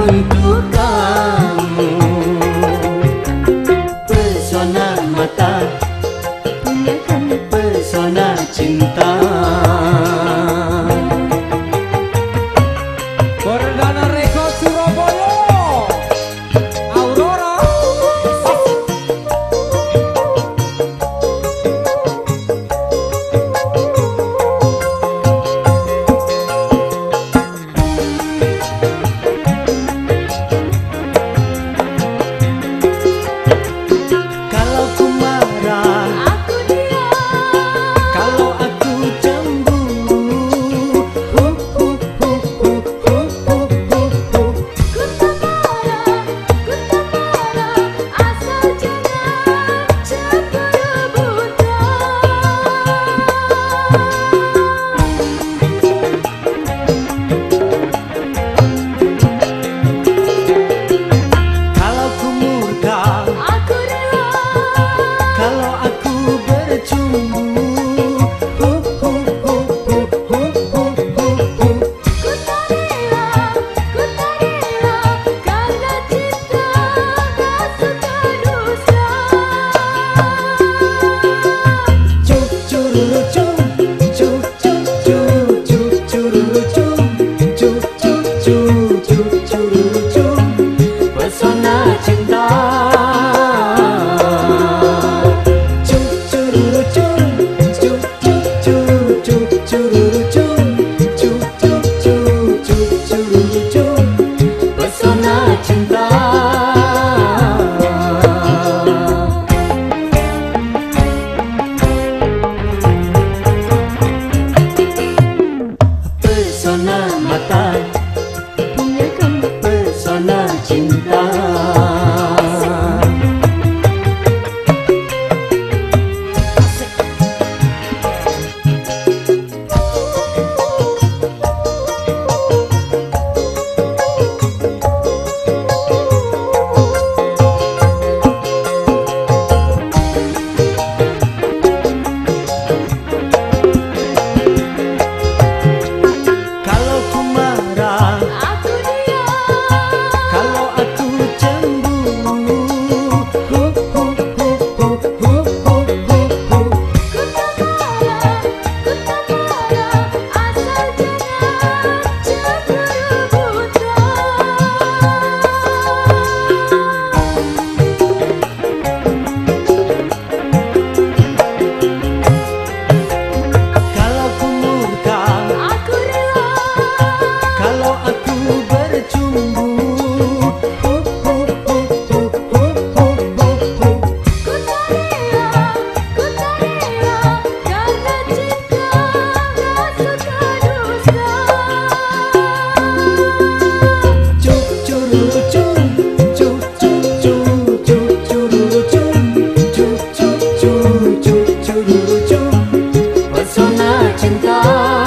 untuk kamu. Pesona mata punya kamu, pesona cinta. Perdana Rekod Surabaya, Aurora. Kalau ku marah, aku diam. Kalau aku cemburu, ku tak marah, asal jangan cemburu buta. Kalau ku murka, aku rela. Kalau aku bercumbu, ku tak rela, karena cinta tak suka dusta. Cuk cururu cum, cuk cuk cuk cuk cururu cum, cuk cuk cuk cuk cururu cum, pesona cinta. Cuk cururu cum, cuk cuk cuk cuk cururu cum, cuk cuk cuk cuk cururu cum, pesona cinta. Pesona mata punya kamu, pesona cinta. Kalau ku marah, aku diam. Kalau aku cemburu, ku tak marah, asal jangan cemburu buta. Kalau ku murka, aku rela. Kalau aku bercumbu, ku tak rela, karena cinta tak suka dusta. Cuk cururu cum, cuk cuk cuk cuk cururu cum, cuk cuk cuk cuk cururu cum, pesona cinta.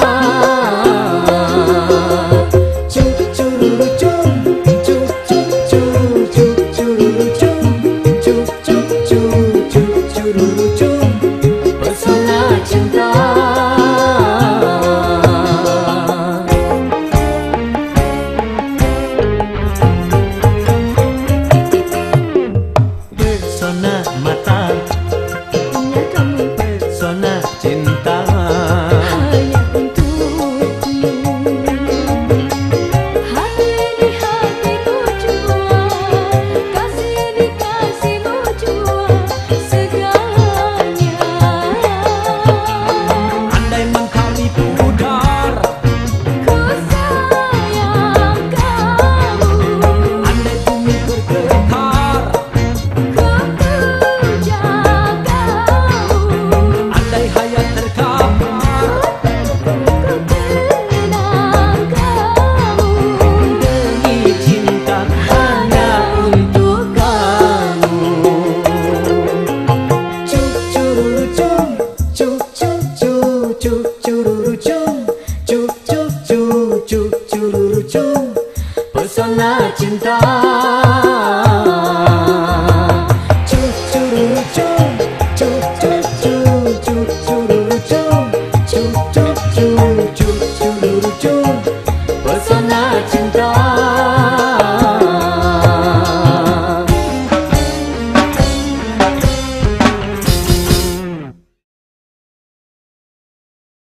Cuk cururu cum, cuk cuk cuk cuk cururu cum, cuk cuk cuk cuk cururu cum, pesona cinta. Pesona mata punya kamu, pesona cinta. Hanya untukmu, hati ini hatiku jua, kasih ini kasihmu jua, segalanya. Andai mengkali pudar, Ku sayang kamu, andai bumi bergetar, ku puja kamu. andai hayat terkapar, Ku kenang kamu, demi cinta hanya untuk kamu. Cuk cururu cum, cuk cuk cuk cuk cururu cum, cuk cuk cuk cuk cururu cum, pesona cinta. Cuk cururu cum, cuk cuk cuk cuk cururu cum, cuk cuk cuk cuk cururu cum, pesona cinta.